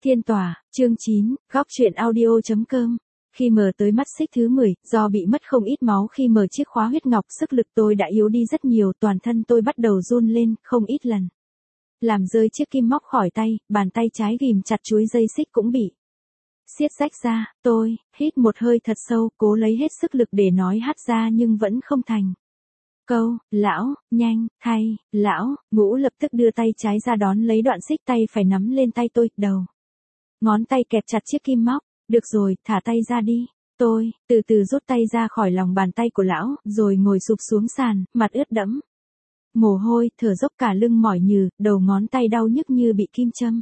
Thiên tòa, chương 9, góc truyện audio.com. Khi mở tới mắt xích thứ 10, do bị mất không ít máu khi mở chiếc khóa huyết ngọc, sức lực tôi đã yếu đi rất nhiều, toàn thân tôi bắt đầu run lên, không ít lần. Làm rơi chiếc kim móc khỏi tay, bàn tay trái ghìm chặt chuỗi dây xích cũng bị siết rách ra, tôi hít một hơi thật sâu, cố lấy hết sức lực để nói hát ra nhưng vẫn không thành câu. Lão, nhanh, thay, lão. Ngũ lập tức đưa tay trái ra đón lấy đoạn xích, tay phải nắm lên tay tôi, đầu ngón tay kẹp chặt chiếc kim móc. Được rồi, thả tay ra đi. Tôi từ từ rút tay ra khỏi lòng bàn tay của lão, rồi ngồi sụp xuống sàn, mặt ướt đẫm mồ hôi, thở dốc cả lưng mỏi nhừ, đầu ngón tay đau nhức như bị kim châm.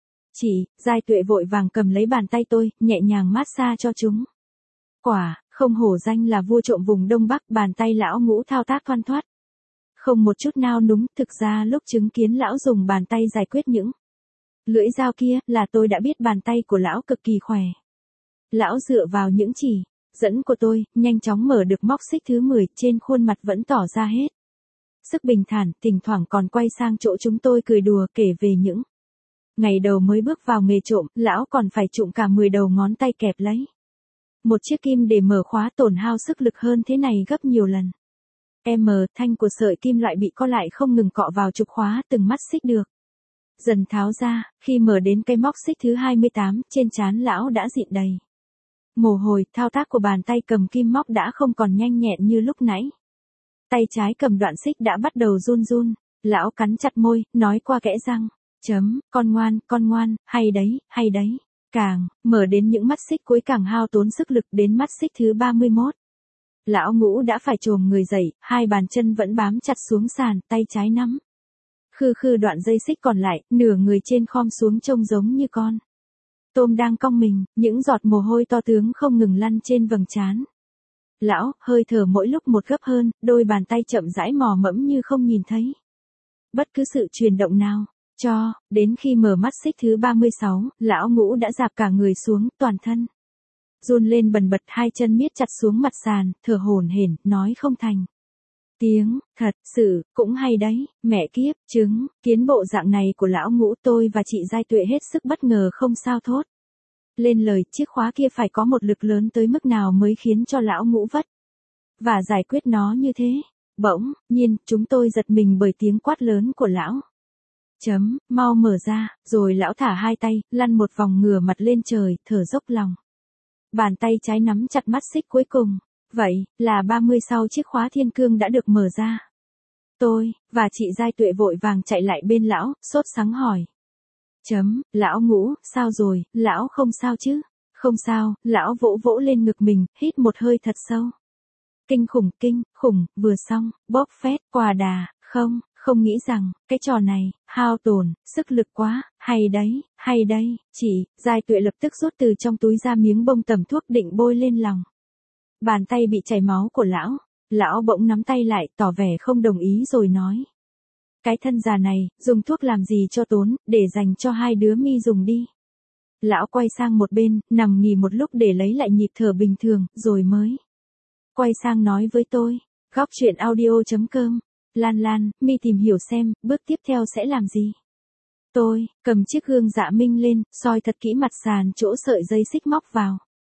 Giai Tuệ vội vàng cầm lấy bàn tay tôi, nhẹ nhàng massage cho chúng. Quả không hổ danh là vua trộm vùng Đông Bắc, bàn tay lão Ngũ thao tác thoăn thoắt, không một chút nao núng. Thực ra lúc chứng kiến lão dùng bàn tay giải quyết những lưỡi dao kia, là tôi đã biết bàn tay của lão cực kỳ khỏe. Lão dựa vào những chỉ dẫn của tôi, nhanh chóng mở được móc xích thứ 10, trên khuôn mặt vẫn tỏ ra hết sức bình thản, thỉnh thoảng còn quay sang chỗ chúng tôi cười đùa, kể về những ngày đầu mới bước vào nghề trộm, lão còn phải trụng cả 10 đầu ngón tay kẹp lấy một chiếc kim để mở khóa, tổn hao sức lực hơn thế này gấp nhiều lần. Thanh của sợi kim loại bị co lại không ngừng cọ vào trục khóa, từng mắt xích được dần tháo ra. Khi mở đến cây móc xích thứ 28, trên trán lão đã dịn đầy mồ hôi, thao tác của bàn tay cầm kim móc đã không còn nhanh nhẹn như lúc nãy. Tay trái cầm đoạn xích đã bắt đầu run run. Lão cắn chặt môi, nói qua kẽ răng, con ngoan, hay đấy. Càng mở đến những mắt xích cuối càng hao tốn sức lực. Đến mắt xích thứ 31, lão Ngũ đã phải chồm người dậy, hai bàn chân vẫn bám chặt xuống sàn, tay trái nắm khư đoạn dây xích còn lại, nửa người trên khom xuống trông giống như con tôm đang cong mình, những giọt mồ hôi to tướng không ngừng lăn trên vầng trán lão, hơi thở mỗi lúc một gấp hơn, đôi bàn tay chậm rãi mò mẫm như không nhìn thấy bất cứ sự chuyển động nào. Cho đến khi mở mắt xích thứ 36, lão Ngũ đã dạp cả người xuống, toàn thân run lên bần bật, hai chân miết chặt xuống mặt sàn, thở hổn hển, nói không thành tiếng. Thật sự cũng hay đấy, mẹ kiếp, chứng kiến bộ dạng này của lão Ngũ, tôi và chị Giai Tuệ hết sức bất ngờ không sao thốt lên lời. Chiếc khóa kia phải có một lực lớn tới mức nào mới khiến cho lão Ngũ vất và giải quyết nó như thế. Bỗng nhiên chúng tôi giật mình bởi tiếng quát lớn của lão. Mau mở ra. Rồi lão thả hai tay, lăn một vòng, ngửa mặt lên trời, thở dốc lòng. Bàn tay trái nắm chặt mắt xích cuối cùng. Vậy là 30 sau chiếc khóa thiên cương đã được mở ra. Tôi và chị Giai Tuệ vội vàng chạy lại bên lão, sốt sắng hỏi. Lão Ngũ, sao rồi? Lão không sao chứ? Không sao. Lão vỗ vỗ lên ngực mình, hít một hơi thật sâu. Kinh khủng, vừa xong, bóp phét, quả đà, không nghĩ rằng, cái trò này, hao tổn, sức lực quá, hay đấy. Chị Giai Tuệ lập tức rút từ trong túi ra miếng bông tẩm thuốc định bôi lên lòng bàn tay bị chảy máu của lão. Lão bỗng nắm tay lại, tỏ vẻ không đồng ý rồi nói. Cái thân già này, dùng thuốc làm gì cho tốn, để dành cho hai đứa mi dùng đi. Lão quay sang một bên, nằm nghỉ một lúc để lấy lại nhịp thở bình thường, rồi mới quay sang nói với tôi. Góc truyện audio.com. Lan, mi tìm hiểu xem, bước tiếp theo sẽ làm gì. Tôi cầm chiếc gương dạ minh lên, soi thật kỹ mặt sàn chỗ sợi dây xích móc vào.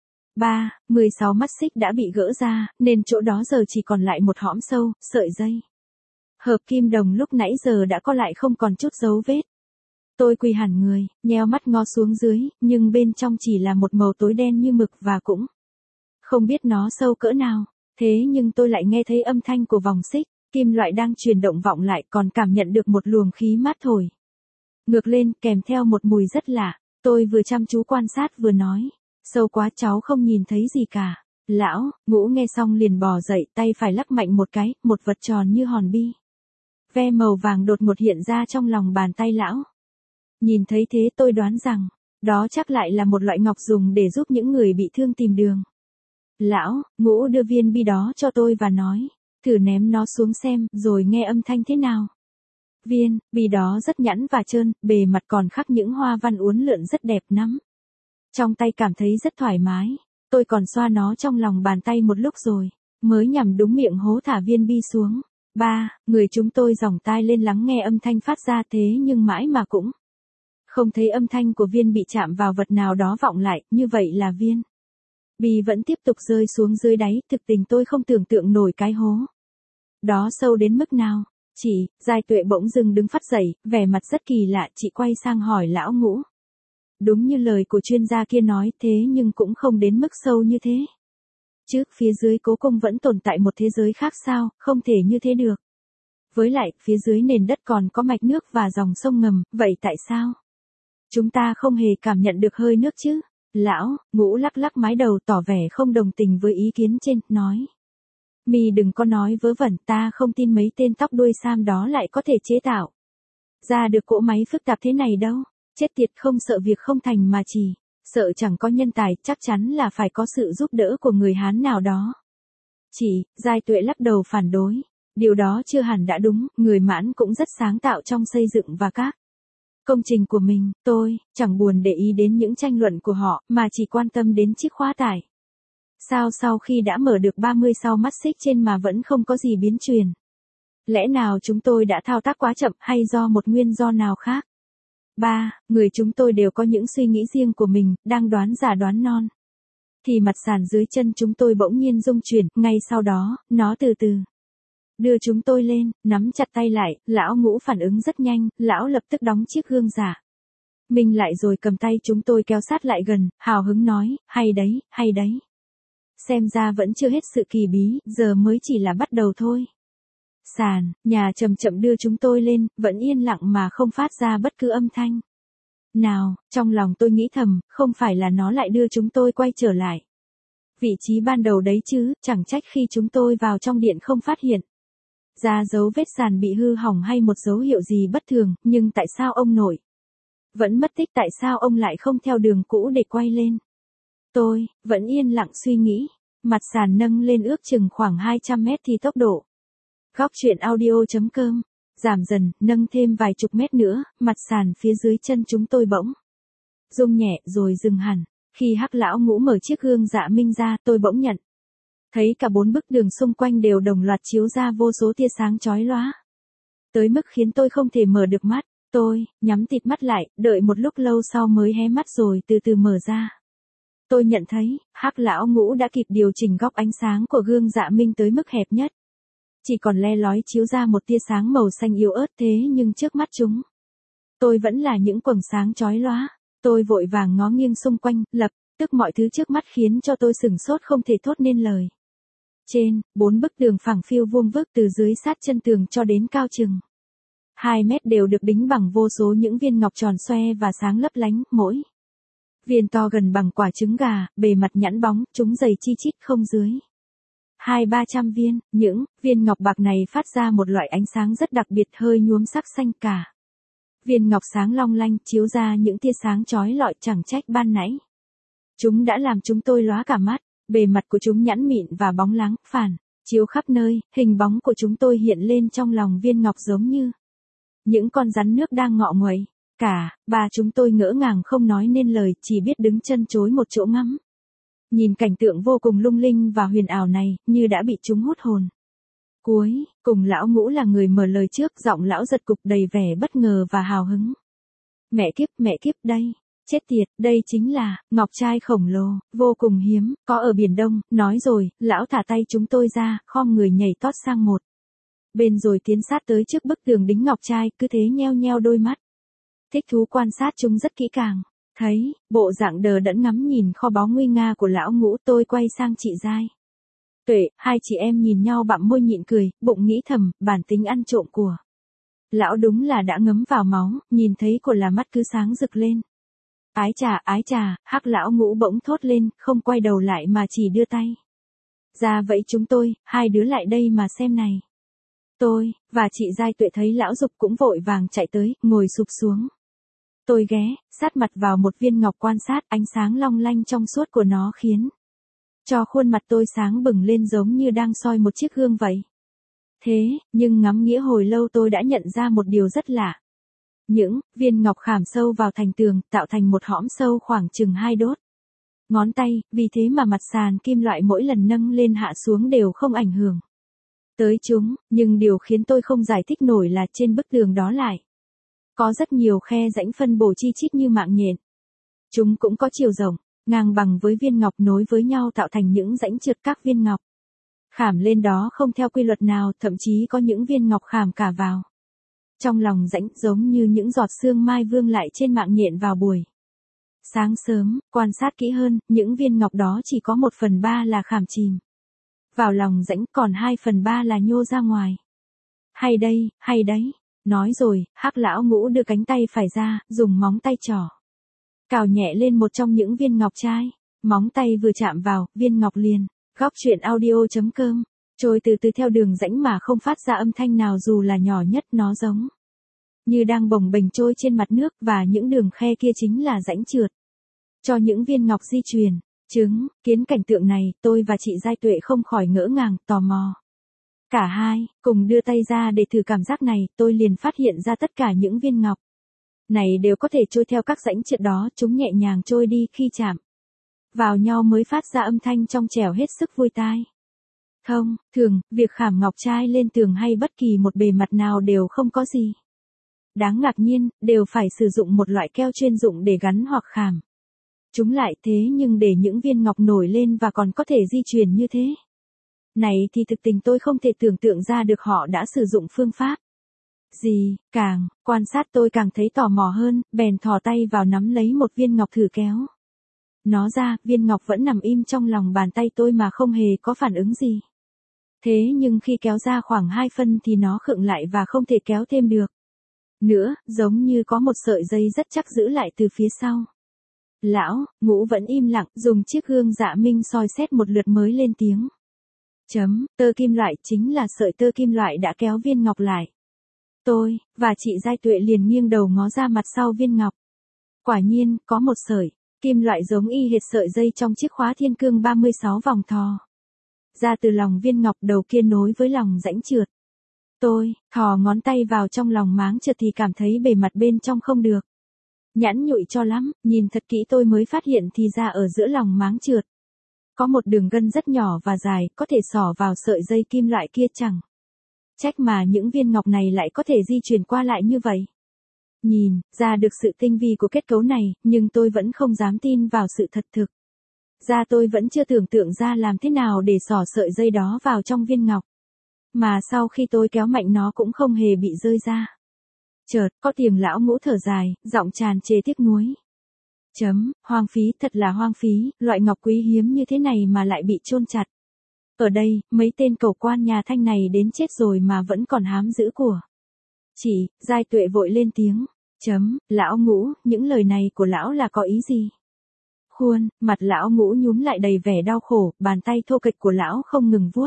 16 mắt xích đã bị gỡ ra, nên chỗ đó giờ chỉ còn lại một hõm sâu, sợi dây hợp kim đồng lúc nãy giờ đã co lại không còn chút dấu vết. Tôi quỳ hẳn người, nheo mắt ngó xuống dưới, nhưng bên trong chỉ là một màu tối đen như mực, và cũng không biết nó sâu cỡ nào. Thế nhưng tôi lại nghe thấy âm thanh của vòng xích kim loại đang chuyển động vọng lại, còn cảm nhận được một luồng khí mát thổi ngược lên, kèm theo một mùi rất lạ. Tôi vừa chăm chú quan sát vừa nói. Sâu quá, cháu không nhìn thấy gì cả. Lão Ngũ nghe xong liền bò dậy, tay phải lắc mạnh một cái, một vật tròn như hòn bi ve màu vàng đột ngột hiện ra trong lòng bàn tay lão. Nhìn thấy thế tôi đoán rằng, đó chắc lại là một loại ngọc dùng để giúp những người bị thương tìm đường. Lão Ngũ đưa viên bi đó cho tôi và nói, thử ném nó xuống xem, rồi nghe âm thanh thế nào. Viên bi đó rất nhẵn và trơn, bề mặt còn khắc những hoa văn uốn lượn rất đẹp, nắm trong tay cảm thấy rất thoải mái. Tôi còn xoa nó trong lòng bàn tay một lúc rồi mới nhằm đúng miệng hố thả viên bi xuống. Người chúng tôi dòng tai lên lắng nghe âm thanh phát ra, thế nhưng mãi mà cũng Không thấy âm thanh của viên bị chạm vào vật nào đó vọng lại, như vậy là viên bị vẫn tiếp tục rơi xuống dưới đáy, thực tình tôi không tưởng tượng nổi cái hố đó sâu đến mức nào. Chị, Giai Tuệ bỗng dưng đứng phắt dậy, vẻ mặt rất kỳ lạ, chị quay sang hỏi lão Ngũ. Đúng như lời của chuyên gia kia nói, thế nhưng cũng không đến mức sâu như thế. Trước phía dưới cố cung vẫn tồn tại một thế giới khác sao, không thể như thế được. Với lại, phía dưới nền đất còn có mạch nước và dòng sông ngầm, vậy tại sao chúng ta không hề cảm nhận được hơi nước chứ? Lão Ngũ lắc lắc mái đầu tỏ vẻ không đồng tình với ý kiến trên, nói. Mi đừng có nói vớ vẩn, ta không tin mấy tên tóc đuôi sam đó lại có thể chế tạo ra được cỗ máy phức tạp thế này đâu. Chết tiệt, không sợ việc không thành mà chỉ sợ chẳng có nhân tài, chắc chắn là phải có sự giúp đỡ của người Hán nào đó. Chị, Giai Tuệ lắc đầu phản đối. Điều đó chưa hẳn đã đúng, người Mãn cũng rất sáng tạo trong xây dựng và các công trình của mình. Tôi chẳng buồn để ý đến những tranh luận của họ, mà chỉ quan tâm đến chiếc khóa tải. Sao sau khi đã mở được 30 sau mắt xích trên mà vẫn không có gì biến truyền? Lẽ nào chúng tôi đã thao tác quá chậm hay do một nguyên do nào khác? Người chúng tôi đều có những suy nghĩ riêng của mình, đang đoán giả đoán non. Thì mặt sàn dưới chân chúng tôi bỗng nhiên rung chuyển, ngay sau đó, nó từ từ đưa chúng tôi lên, nắm chặt tay lại, lão Ngũ phản ứng rất nhanh, lão lập tức đóng chiếc gương giả mình lại rồi cầm tay chúng tôi kéo sát lại gần, hào hứng nói, hay đấy, hay đấy. Xem ra vẫn chưa hết sự kỳ bí, giờ mới chỉ là bắt đầu thôi. Sàn nhà chậm chậm đưa chúng tôi lên, vẫn yên lặng mà không phát ra bất cứ âm thanh nào. Trong lòng tôi nghĩ thầm, không phải là nó lại đưa chúng tôi quay trở lại vị trí ban đầu đấy chứ, chẳng trách khi chúng tôi vào trong điện không phát hiện ra dấu vết sàn bị hư hỏng hay một dấu hiệu gì bất thường, nhưng tại sao ông nội vẫn mất tích, tại sao ông lại không theo đường cũ để quay lên? Tôi vẫn yên lặng suy nghĩ. Mặt sàn nâng lên ước chừng khoảng 200 mét thì tốc độ Góc truyện audio.com giảm dần, nâng thêm vài chục mét nữa, mặt sàn phía dưới chân chúng tôi bỗng rung nhẹ rồi dừng hẳn. Khi Hắc lão Ngũ mở chiếc gương dạ minh ra, tôi bỗng nhận thấy cả 4 bức tường xung quanh đều đồng loạt chiếu ra vô số tia sáng chói lóa, tới mức khiến tôi không thể mở được mắt. Tôi nhắm tịt mắt lại, đợi một lúc lâu sau mới hé mắt rồi từ từ mở ra. Tôi nhận thấy, Hắc lão Ngũ đã kịp điều chỉnh góc ánh sáng của gương dạ minh tới mức hẹp nhất. Chỉ còn le lói chiếu ra một tia sáng màu xanh yếu ớt, thế nhưng trước mắt chúng tôi vẫn là những quầng sáng chói lóa. Tôi vội vàng ngó nghiêng xung quanh, lập tức mọi thứ trước mắt khiến cho tôi sửng sốt không thể thốt nên lời. Trên 4 bức tường phẳng phiu vuông vức từ dưới sát chân tường cho đến cao chừng 2 mét đều được đính bằng vô số những viên ngọc tròn xoe và sáng lấp lánh, mỗi viên to gần bằng quả trứng gà, bề mặt nhẵn bóng, chúng dày chi chít không dưới 200-300 viên. Những viên ngọc bạc này phát ra một loại ánh sáng rất đặc biệt, hơi nhuốm sắc xanh cả. Viên ngọc sáng long lanh, chiếu ra những tia sáng chói lọi, chẳng trách ban nãy chúng đã làm chúng tôi lóa cả mắt. Bề mặt của chúng nhẵn mịn và bóng láng, phản chiếu khắp nơi, hình bóng của chúng tôi hiện lên trong lòng viên ngọc giống như những con rắn nước đang ngọ nguậy. Cả ba chúng tôi ngỡ ngàng không nói nên lời, chỉ biết đứng chân chối một chỗ ngắm nhìn cảnh tượng vô cùng lung linh và huyền ảo này, như đã bị chúng hút hồn. Cuối cùng lão Ngũ là người mở lời trước, giọng lão giật cục đầy vẻ bất ngờ và hào hứng. Mẹ kiếp, đây, chết tiệt, đây chính là ngọc trai khổng lồ, vô cùng hiếm, có ở Biển Đông. Nói rồi, lão thả tay chúng tôi ra, khom người nhảy tót sang một bên rồi tiến sát tới trước bức tường đính ngọc trai, cứ thế nheo nheo đôi mắt thích thú quan sát chúng rất kỹ càng. Thấy bộ dạng đờ đẫn ngắm nhìn kho báu nguy nga của lão Ngũ, tôi quay sang chị Giai Tuệ. Hai chị em nhìn nhau bặm môi nhịn cười, bụng nghĩ thầm, bản tính ăn trộm của lão đúng là đã ngấm vào máu, nhìn thấy của là mắt cứ sáng rực lên. Ái chà, Hắc lão Ngũ bỗng thốt lên, không quay đầu lại mà chỉ đưa tay ra vẫy chúng tôi, hai đứa lại đây mà xem này. Tôi và chị Giai Tuệ thấy lão giục cũng vội vàng chạy tới, ngồi sụp xuống. Tôi ghé sát mặt vào một viên ngọc quan sát, ánh sáng long lanh trong suốt của nó khiến cho khuôn mặt tôi sáng bừng lên giống như đang soi một chiếc gương vậy. Thế nhưng ngắm nghĩa hồi lâu tôi đã nhận ra một điều rất lạ. Những viên ngọc khảm sâu vào thành tường, tạo thành một hõm sâu khoảng chừng 2 đốt ngón tay, vì thế mà mặt sàn kim loại mỗi lần nâng lên hạ xuống đều không ảnh hưởng tới chúng. Nhưng điều khiến tôi không giải thích nổi là trên bức tường đó lại Có rất nhiều khe rãnh phân bổ chi chít như mạng nhện. Chúng cũng có chiều rộng, ngang bằng với viên ngọc nối với nhau tạo thành những rãnh trượt các viên ngọc. Khảm lên đó không theo quy luật nào, thậm chí có những viên ngọc khảm cả vào trong lòng rãnh, giống như những giọt sương mai vương lại trên mạng nhện vào buổi sáng sớm. Quan sát kỹ hơn, những viên ngọc đó chỉ có 1/3 là khảm chìm vào lòng rãnh, còn 2/3 là nhô ra ngoài. Hay đây, hay đấy. Nói rồi, Hắc lão ngũ đưa cánh tay phải ra, dùng móng tay trỏ cào nhẹ lên một trong những viên ngọc trai. Móng tay vừa chạm vào, viên ngọc liền. Góc truyện audio.com trôi từ từ theo đường rãnh mà không phát ra âm thanh nào dù là nhỏ nhất, nó giống như đang bồng bềnh trôi trên mặt nước, và những đường khe kia chính là rãnh trượt cho những viên ngọc di chuyển. Kiến cảnh tượng này, tôi và chị Giai Tuệ không khỏi ngỡ ngàng, tò mò. Cả hai cùng đưa tay ra để thử cảm giác này, tôi liền phát hiện ra tất cả những viên ngọc này đều có thể trôi theo các rãnh trượt đó, chúng nhẹ nhàng trôi đi, khi chạm vào nhau mới phát ra âm thanh trong trẻo hết sức vui tai. Thông thường, việc khảm ngọc trai lên tường hay bất kỳ một bề mặt nào đều không có gì đáng ngạc nhiên, đều phải sử dụng một loại keo chuyên dụng để gắn hoặc khảm chúng lại. Thế nhưng để những viên ngọc nổi lên và còn có thể di chuyển như thế này thì thực tình tôi không thể tưởng tượng ra được họ đã sử dụng phương pháp gì. Càng quan sát tôi càng thấy tò mò hơn, bèn thò tay vào nắm lấy một viên ngọc thử kéo nó ra. Viên ngọc vẫn nằm im trong lòng bàn tay tôi mà không hề có phản ứng gì. Thế nhưng khi kéo ra khoảng 2 phân thì nó khựng lại và không thể kéo thêm được nữa, giống như có một sợi dây rất chắc giữ lại từ phía sau. Lão ngũ vẫn im lặng, dùng chiếc gương dạ minh soi xét một lượt mới lên tiếng. Tơ kim loại, chính là sợi tơ kim loại đã kéo viên ngọc lại. Tôi và chị Giai Tuệ liền nghiêng đầu ngó ra mặt sau viên ngọc. Quả nhiên, có một sợi kim loại giống y hệt sợi dây trong chiếc khóa thiên cương 36 vòng thò ra từ lòng viên ngọc, đầu kia nối với lòng rãnh trượt. Tôi thò ngón tay vào trong lòng máng trượt thì cảm thấy bề mặt bên trong không được nhẵn nhụi cho lắm, nhìn thật kỹ tôi mới phát hiện thì ra ở giữa lòng máng trượt có một đường gân rất nhỏ và dài, có thể xỏ vào sợi dây kim loại kia. Chẳng trách mà những viên ngọc này lại có thể di chuyển qua lại như vậy. Nhìn ra được sự tinh vi của kết cấu này, nhưng tôi vẫn không dám tin vào sự thật thực ra. Tôi vẫn chưa tưởng tượng ra làm thế nào để xỏ sợi dây đó vào trong viên ngọc, mà sau khi tôi kéo mạnh nó cũng không hề bị rơi ra. Chợt có tiếng lão ngũ thở dài, giọng tràn trề tiếc nuối. Hoang phí, thật là hoang phí, loại ngọc quý hiếm như thế này mà lại bị chôn chặt ở đây. Mấy tên cầu quan nhà Thanh này đến chết rồi mà vẫn còn hám giữ của. Chị Giai Tuệ vội lên tiếng. Lão ngũ, những lời này của lão là có ý gì? Khuôn mặt lão ngũ nhúm lại đầy vẻ đau khổ, bàn tay thô kệch của lão không ngừng vuốt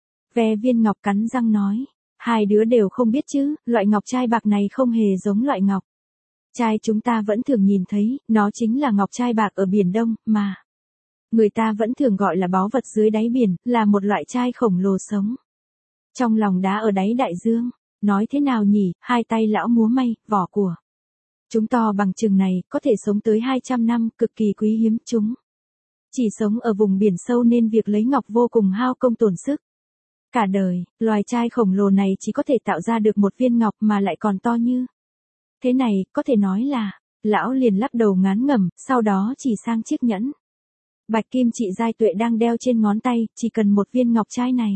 ve viên ngọc, cắn răng nói. Hai đứa đều không biết chứ, loại ngọc trai bạc này không hề giống loại ngọc trai chúng ta vẫn thường nhìn thấy, nó chính là ngọc trai bạc ở Biển Đông, mà người ta vẫn thường gọi là báu vật dưới đáy biển, là một loại trai khổng lồ sống trong lòng đá ở đáy đại dương. Nói thế nào nhỉ? Hai tay lão múa may, vỏ của chúng to bằng chừng này, có thể sống tới 200 năm, cực kỳ quý hiếm. Chúng chỉ sống ở vùng biển sâu nên việc lấy ngọc vô cùng hao công tổn sức. Cả đời, loài trai khổng lồ này chỉ có thể tạo ra được một viên ngọc mà lại còn to như thế này, có thể nói là. Lão liền lắc đầu ngán ngẩm, sau đó chỉ sang chiếc nhẫn bạch kim chị Giai Tuệ đang đeo trên ngón tay. Chỉ cần một viên ngọc trai này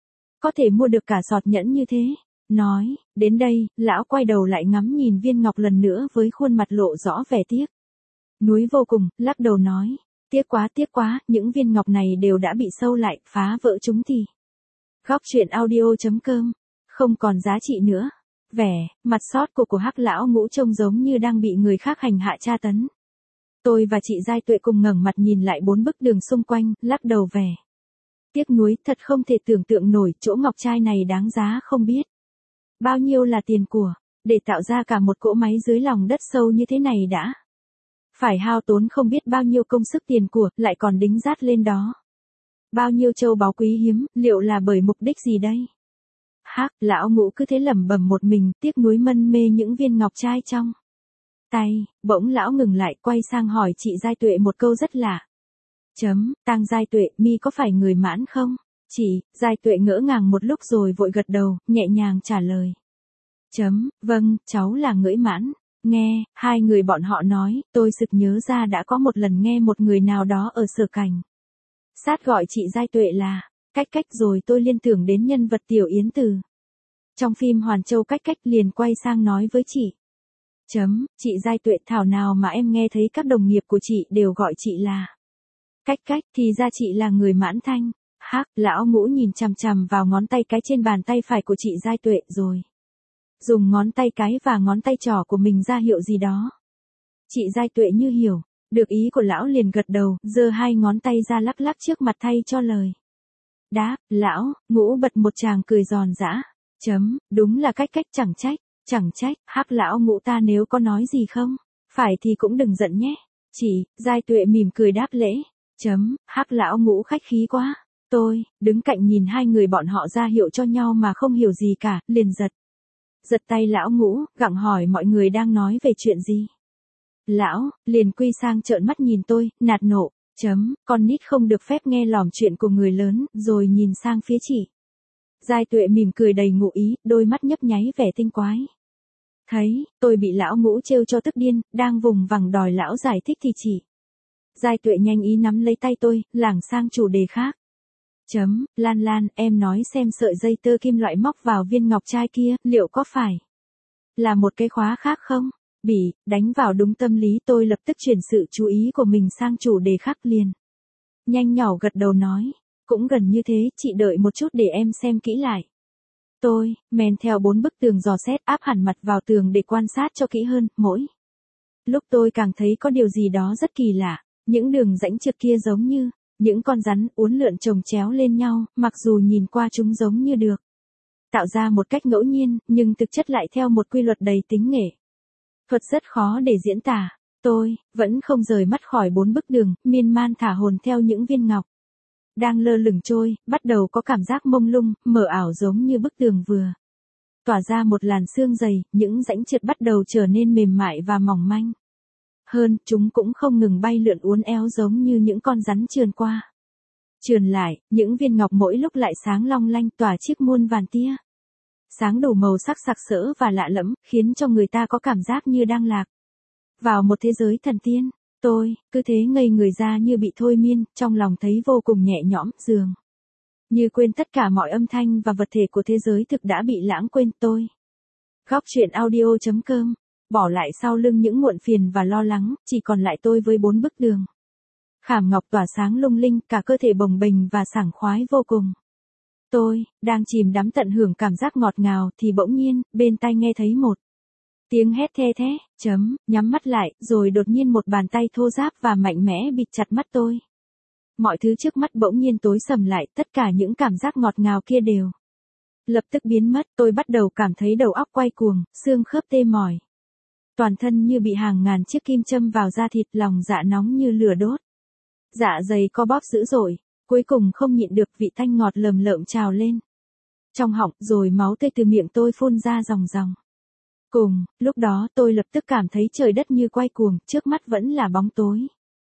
có thể mua được cả sọt nhẫn như thế. Nói đến đây, lão quay đầu lại ngắm nhìn viên ngọc lần nữa với khuôn mặt lộ rõ vẻ tiếc nuối vô cùng, lắc đầu nói. Tiếc quá, những viên ngọc này đều đã bị sâu lại, phá vỡ chúng thì góc truyện audio.com không còn giá trị nữa. Vẻ mặt xót của Hắc lão ngũ trông giống như đang bị người khác hành hạ tra tấn. Tôi và chị Giai Tuệ cùng ngẩng mặt nhìn lại 4 bức tường xung quanh, lắc đầu vẻ tiếc nuối. Thật không thể tưởng tượng nổi, chỗ ngọc trai này đáng giá không biết bao nhiêu là tiền của, để tạo ra cả một cỗ máy dưới lòng đất sâu như thế này đã phải hao tốn không biết bao nhiêu công sức tiền của, lại còn đính dát lên đó bao nhiêu châu báu quý hiếm, liệu là bởi mục đích gì đây? Hắc lão ngũ cứ thế lẩm bẩm một mình, tiếc nuối mân mê những viên ngọc trai trong tay. Bỗng lão ngừng lại, quay sang hỏi chị Giai Tuệ một câu rất lạ. Tang Giai Tuệ, mi có phải người Mãn không? Chị Giai Tuệ ngỡ ngàng một lúc rồi vội gật đầu, nhẹ nhàng trả lời. Vâng, cháu là người Mãn. Nghe, hai người bọn họ nói, tôi sực nhớ ra đã có một lần nghe một người nào đó ở Sở Cảnh sát gọi chị Giai Tuệ là Cách Cách, rồi tôi liên tưởng đến nhân vật Tiểu Yến Từ trong phim Hoàn Châu Cách Cách, liền quay sang nói với chị. Chị Giai Tuệ, thảo nào mà em nghe thấy các đồng nghiệp của chị đều gọi chị là Cách Cách, thì ra chị là người Mãn Thanh. Hắc, lão Ngũ nhìn chằm chằm vào ngón tay cái trên bàn tay phải của chị Giai Tuệ rồi dùng ngón tay cái và ngón tay trỏ của mình ra hiệu gì đó. Chị Giai Tuệ như hiểu được ý của lão liền gật đầu, giơ hai ngón tay ra lắc lắc trước mặt thay cho lời đáp. Lão Ngũ bật một tràng cười giòn giã. Đúng là Cách Cách, chẳng trách. Hắc, lão Ngũ ta nếu có nói gì không phải thì cũng đừng giận nhé. Chị Giai Tuệ mỉm cười đáp lễ. Hắc, lão Ngũ khách khí quá. Tôi đứng cạnh nhìn hai người bọn họ ra hiệu cho nhau mà không hiểu gì cả, liền giật tay lão Ngũ, gặng hỏi mọi người đang nói về chuyện gì. Lão liền quy sang trợn mắt nhìn tôi, nạt nộ. Con nít không được phép nghe lỏm chuyện của người lớn, rồi nhìn sang phía chị Giai Tuệ mỉm cười đầy ngụ ý, đôi mắt nhấp nháy vẻ tinh quái. Thấy tôi bị lão Ngũ trêu cho tức điên, đang vùng vằng đòi lão giải thích thì chị Giai Tuệ nhanh ý nắm lấy tay tôi, lảng sang chủ đề khác. Lan Lan, em nói xem sợi dây tơ kim loại móc vào viên ngọc trai kia, liệu có phải là một cái khóa khác không? Đánh vào đúng tâm lý, tôi lập tức chuyển sự chú ý của mình sang chủ đề khác liền. Nhanh nhỏ gật đầu nói, cũng gần như thế, chị đợi một chút để em xem kỹ lại. Tôi men theo 4 bức tường dò xét, áp hẳn mặt vào tường để quan sát cho kỹ hơn, mỗi lúc tôi càng thấy có điều gì đó rất kỳ lạ, những đường rãnh trượt kia giống như những con rắn uốn lượn chồng chéo lên nhau, mặc dù nhìn qua chúng giống như được tạo ra một cách ngẫu nhiên, nhưng thực chất lại theo một quy luật đầy tính nghệ thuật rất khó để diễn tả. Tôi vẫn không rời mắt khỏi 4 bức đường, miên man thả hồn theo những viên ngọc đang lơ lửng trôi, bắt đầu có cảm giác mông lung, mờ ảo, giống như bức tường vừa tỏa ra một làn sương dày, những rãnh trượt bắt đầu trở nên mềm mại và mỏng manh hơn, chúng cũng không ngừng bay lượn uốn éo giống như những con rắn trườn qua trườn lại, những viên ngọc mỗi lúc lại sáng long lanh, tỏa chiếc muôn vàn tia sáng đủ màu sắc sặc sỡ và lạ lẫm, khiến cho người ta có cảm giác như đang lạc vào một thế giới thần tiên. Tôi cứ thế ngây người ra như bị thôi miên, trong lòng thấy vô cùng nhẹ nhõm, dường như quên tất cả mọi âm thanh và vật thể của thế giới thực đã bị lãng quên. Tôi Góc truyện audio.com bỏ lại sau lưng những muộn phiền và lo lắng, chỉ còn lại tôi với 4 bức đường khảm ngọc tỏa sáng lung linh, cả cơ thể bồng bềnh và sảng khoái vô cùng. Tôi đang chìm đắm tận hưởng cảm giác ngọt ngào thì bỗng nhiên, bên tai nghe thấy một tiếng hét the thé. Nhắm mắt lại, rồi đột nhiên một bàn tay thô ráp và mạnh mẽ bịt chặt mắt tôi. Mọi thứ trước mắt bỗng nhiên tối sầm lại, tất cả những cảm giác ngọt ngào kia đều lập tức biến mất. Tôi bắt đầu cảm thấy đầu óc quay cuồng, xương khớp tê mỏi, toàn thân như bị hàng ngàn chiếc kim châm vào da thịt, lòng dạ nóng như lửa đốt, dạ dày co bóp dữ dội. Cuối cùng không nhịn được, vị thanh ngọt lầm lợm trào lên trong họng, rồi máu tươi từ miệng tôi phun ra ròng ròng. Cùng lúc đó tôi lập tức cảm thấy trời đất như quay cuồng, trước mắt vẫn là bóng tối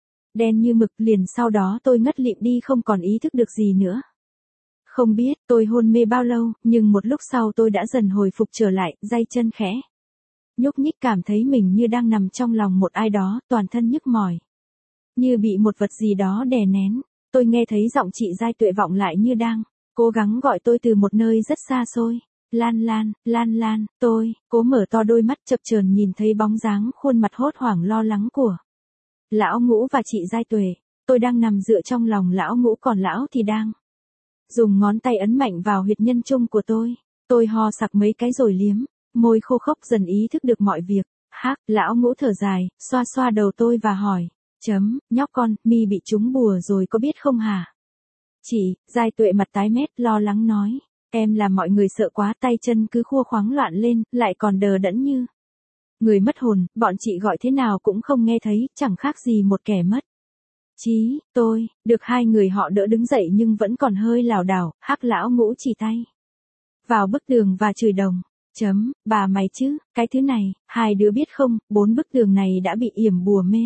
đen như mực, liền sau đó tôi ngất lịm đi, không còn ý thức được gì nữa. Không biết tôi hôn mê bao lâu, nhưng một lúc sau tôi đã dần hồi phục trở lại, day chân khẽ nhúc nhích, cảm thấy mình như đang nằm trong lòng một ai đó, toàn thân nhức mỏi, như bị một vật gì đó đè nén. Tôi nghe thấy giọng chị Giai Tuệ vọng lại như đang cố gắng gọi tôi từ một nơi rất xa xôi. Lan Lan, Lan Lan. Tôi cố mở to đôi mắt, chập chờn nhìn thấy bóng dáng khuôn mặt hốt hoảng lo lắng của lão Ngũ và chị Giai Tuệ. Tôi đang nằm dựa trong lòng lão Ngũ, còn lão thì đang dùng ngón tay ấn mạnh vào huyệt nhân trung của tôi. Tôi ho sặc mấy cái rồi liếm môi khô khốc, dần ý thức được mọi việc. Hắc, lão Ngũ thở dài, xoa xoa đầu tôi và hỏi. Nhóc con, mi bị trúng bùa rồi có biết không hả? Chị Giai Tuệ mặt tái mét, lo lắng nói. Em làm mọi người sợ quá, tay chân cứ khua khoáng loạn lên, lại còn đờ đẫn như người mất hồn, bọn chị gọi thế nào cũng không nghe thấy, chẳng khác gì một kẻ mất trí. Tôi được hai người họ đỡ đứng dậy nhưng vẫn còn hơi lảo đảo. Hắc, lão Ngũ chỉ tay vào bức tường và chửi đồng. Bà mày chứ, cái thứ này, hai đứa biết không, 4 bức tường này đã bị yểm bùa mê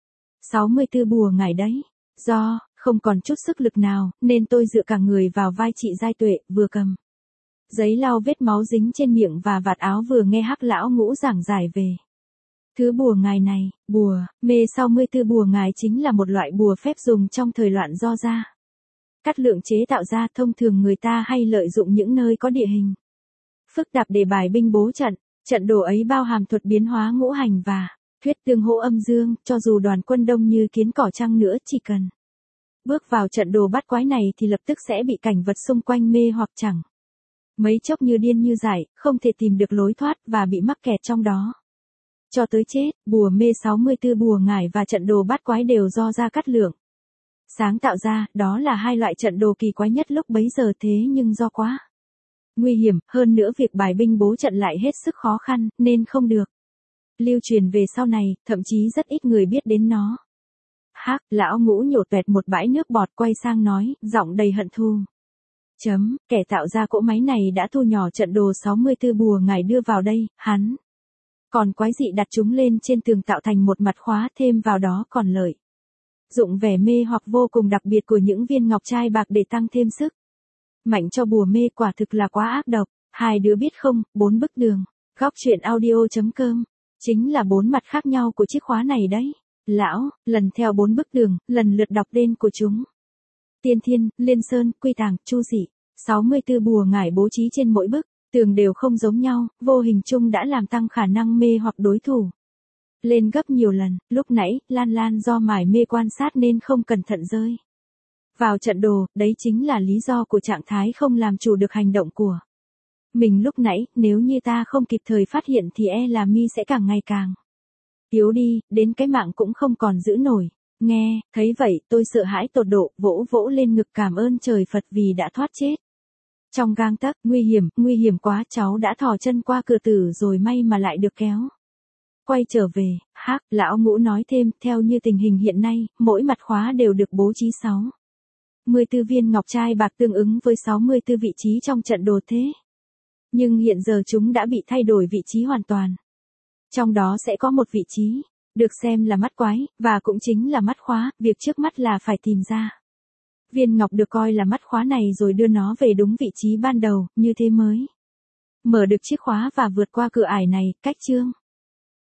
64 bùa ngải đấy. Do không còn chút sức lực nào, nên tôi dựa cả người vào vai chị Giai Tuệ, vừa cầm giấy lau vết máu dính trên miệng và vạt áo, vừa nghe Hắc lão Ngũ giảng giải về Thứ bùa ngài này, bùa, mê 64 bùa ngài chính là một loại bùa phép dùng trong thời loạn do gia. Cát Lượng chế tạo ra, thông thường người ta hay lợi dụng những nơi có địa hình phức tạp để bài binh bố trận. Trận đồ ấy bao hàm thuật biến hóa ngũ hành và thuyết tương hỗ âm dương, cho dù đoàn quân đông như kiến cỏ chăng nữa, chỉ cần bước vào trận đồ bắt quái này thì lập tức sẽ bị cảnh vật xung quanh mê hoặc chẳng mấy chốc như điên như dại, không thể tìm được lối thoát và bị mắc kẹt trong đó cho tới chết. Bùa mê 64 bùa ngải và trận đồ bát quái đều do Gia Cát Lượng sáng tạo ra, đó là hai loại trận đồ kỳ quái nhất lúc bấy giờ, thế nhưng do quá nguy hiểm, hơn nữa việc bài binh bố trận lại hết sức khó khăn, nên không được lưu truyền về sau này, thậm chí rất ít người biết đến nó. Hắc, lão Ngũ nhổ toẹt một bãi nước bọt, quay sang nói, giọng đầy hận thù. Kẻ tạo ra cỗ máy này đã thu nhỏ trận đồ 64 bùa ngải đưa vào đây, hắn còn quái dị đặt chúng lên trên tường tạo thành một mặt khóa, thêm vào đó còn lợi dụng vẻ mê hoặc vô cùng đặc biệt của những viên ngọc trai bạc để tăng thêm sức mạnh cho bùa mê, quả thực là quá ác độc. Hai đứa biết không, 4 bức tường. Góc truyện audio.com chính là 4 mặt khác nhau của chiếc khóa này đấy. Lão, lần theo 4 bức tường, lần lượt đọc tên của chúng. Tiên Thiên, Liên Sơn, Quy Tàng, Chu Dị. 64 bùa ngải bố trí trên mỗi bức tường đều không giống nhau, vô hình chung đã làm tăng khả năng mê hoặc đối thủ lên gấp nhiều lần. Lúc nãy, Lan Lan do mải mê quan sát nên không cẩn thận rơi vào trận đồ, đấy chính là lý do của trạng thái không làm chủ được hành động của mình lúc nãy. Nếu như ta không kịp thời phát hiện thì là mi sẽ càng ngày càng yếu đi, đến cái mạng cũng không còn giữ nổi. Nghe, thấy vậy, tôi sợ hãi tột độ, vỗ vỗ lên ngực cảm ơn trời Phật vì đã thoát chết trong gang tấc. Nguy hiểm quá, cháu đã thò chân qua cửa tử rồi, may mà lại được kéo quay trở về. Hắc, lão Ngũ nói thêm, theo như tình hình hiện nay, mỗi mặt khóa đều được bố trí 64 viên ngọc trai bạc tương ứng với 64 vị trí trong trận đồ thế. Nhưng hiện giờ chúng đã bị thay đổi vị trí hoàn toàn. Trong đó sẽ có một vị trí được xem là mắt quái, và cũng chính là mắt khóa. Việc trước mắt là phải tìm ra viên ngọc được coi là mắt khóa này rồi đưa nó về đúng vị trí ban đầu, như thế mới mở được chiếc khóa và vượt qua cửa ải này. Cách chương